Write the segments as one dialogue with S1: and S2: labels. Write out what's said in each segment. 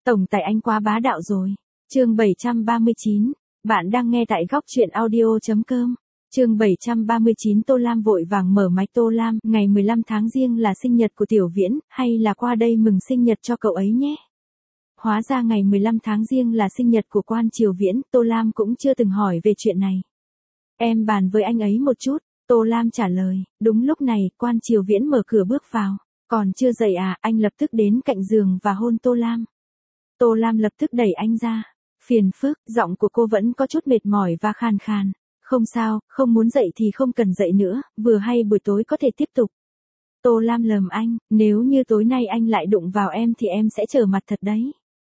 S1: Tổng tài anh quá bá đạo rồi. Chương 739. Bạn đang nghe tại góc truyện audio.com. Chương 739. Tô Lam vội vàng mở máy. Tô Lam, ngày 15 tháng Giêng là sinh nhật của Tiểu Viễn, hay là qua đây mừng sinh nhật cho cậu ấy nhé. Hóa ra ngày 15 tháng Giêng là sinh nhật của Quan Triều Viễn, Tô Lam cũng chưa từng hỏi về chuyện này. Em bàn với anh ấy một chút, Tô Lam trả lời. Đúng lúc này, Quan Triều Viễn mở cửa bước vào. Còn chưa dậy à, anh lập tức đến cạnh giường và hôn Tô Lam. Tô Lam lập tức đẩy anh ra. Phiền phức, giọng của cô vẫn có chút mệt mỏi và khàn khàn. Không sao, không muốn dậy thì không cần dậy nữa, vừa hay buổi tối có thể tiếp tục. Tô Lam lườm anh, nếu như tối nay anh lại đụng vào em thì em sẽ trở mặt thật đấy.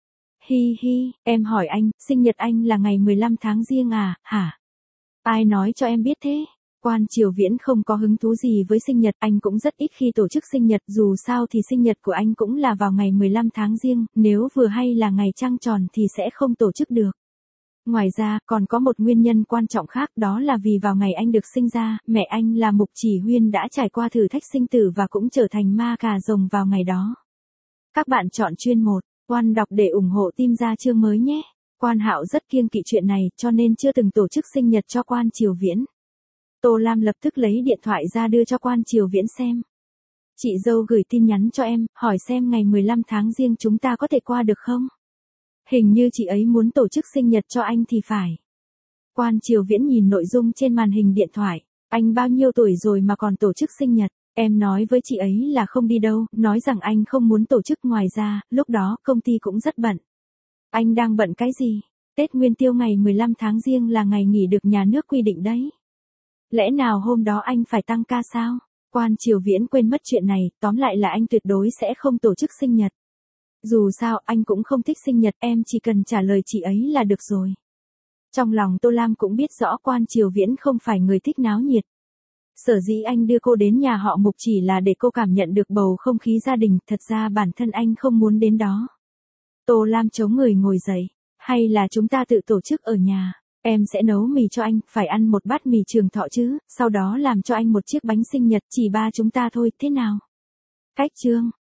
S1: Hi hi, em hỏi anh, sinh nhật anh là ngày 15 tháng Giêng à, hả? Ai nói cho em biết thế? Quan Triều Viễn không có hứng thú gì với sinh nhật, anh cũng rất ít khi tổ chức sinh nhật, dù sao thì sinh nhật của anh cũng là vào ngày 15 tháng Giêng, nếu vừa hay là ngày trăng tròn thì sẽ không tổ chức được. Ngoài ra, còn có một nguyên nhân quan trọng khác, đó là vì vào ngày anh được sinh ra, mẹ anh là Mục Chỉ Huyên đã trải qua thử thách sinh tử và cũng trở thành ma cà rồng vào ngày đó. Các bạn chọn chuyên 1, Quan đọc để ủng hộ team ra chương mới nhé. Quan Hạo rất kiêng kỵ chuyện này, cho nên chưa từng tổ chức sinh nhật cho Quan Triều Viễn. Tô Lam lập tức lấy điện thoại ra đưa cho Quan Triều Viễn xem. Chị dâu gửi tin nhắn cho em, hỏi xem ngày 15 tháng Giêng chúng ta có thể qua được không? Hình như chị ấy muốn tổ chức sinh nhật cho anh thì phải. Quan Triều Viễn nhìn nội dung trên màn hình điện thoại. Anh bao nhiêu tuổi rồi mà còn tổ chức sinh nhật? Em nói với chị ấy là không đi đâu, nói rằng anh không muốn tổ chức, ngoài ra, lúc đó công ty cũng rất bận. Anh đang bận cái gì? Tết Nguyên Tiêu ngày 15 tháng Giêng là ngày nghỉ được nhà nước quy định đấy. Lẽ nào hôm đó anh phải tăng ca sao? Quan Triều Viễn quên mất chuyện này, tóm lại là anh tuyệt đối sẽ không tổ chức sinh nhật. Dù sao, anh cũng không thích sinh nhật, em chỉ cần trả lời chị ấy là được rồi. Trong lòng Tô Lam cũng biết rõ Quan Triều Viễn không phải người thích náo nhiệt. Sở dĩ anh đưa cô đến nhà họ Mục chỉ là để cô cảm nhận được bầu không khí gia đình, thật ra bản thân anh không muốn đến đó. Tô Lam chống người ngồi dậy. Hay là chúng ta tự tổ chức ở nhà? Em sẽ nấu mì cho anh, phải ăn một bát mì Trường Thọ chứ, sau đó làm cho anh một chiếc bánh sinh nhật, chỉ ba chúng ta thôi, thế nào? Cách chương.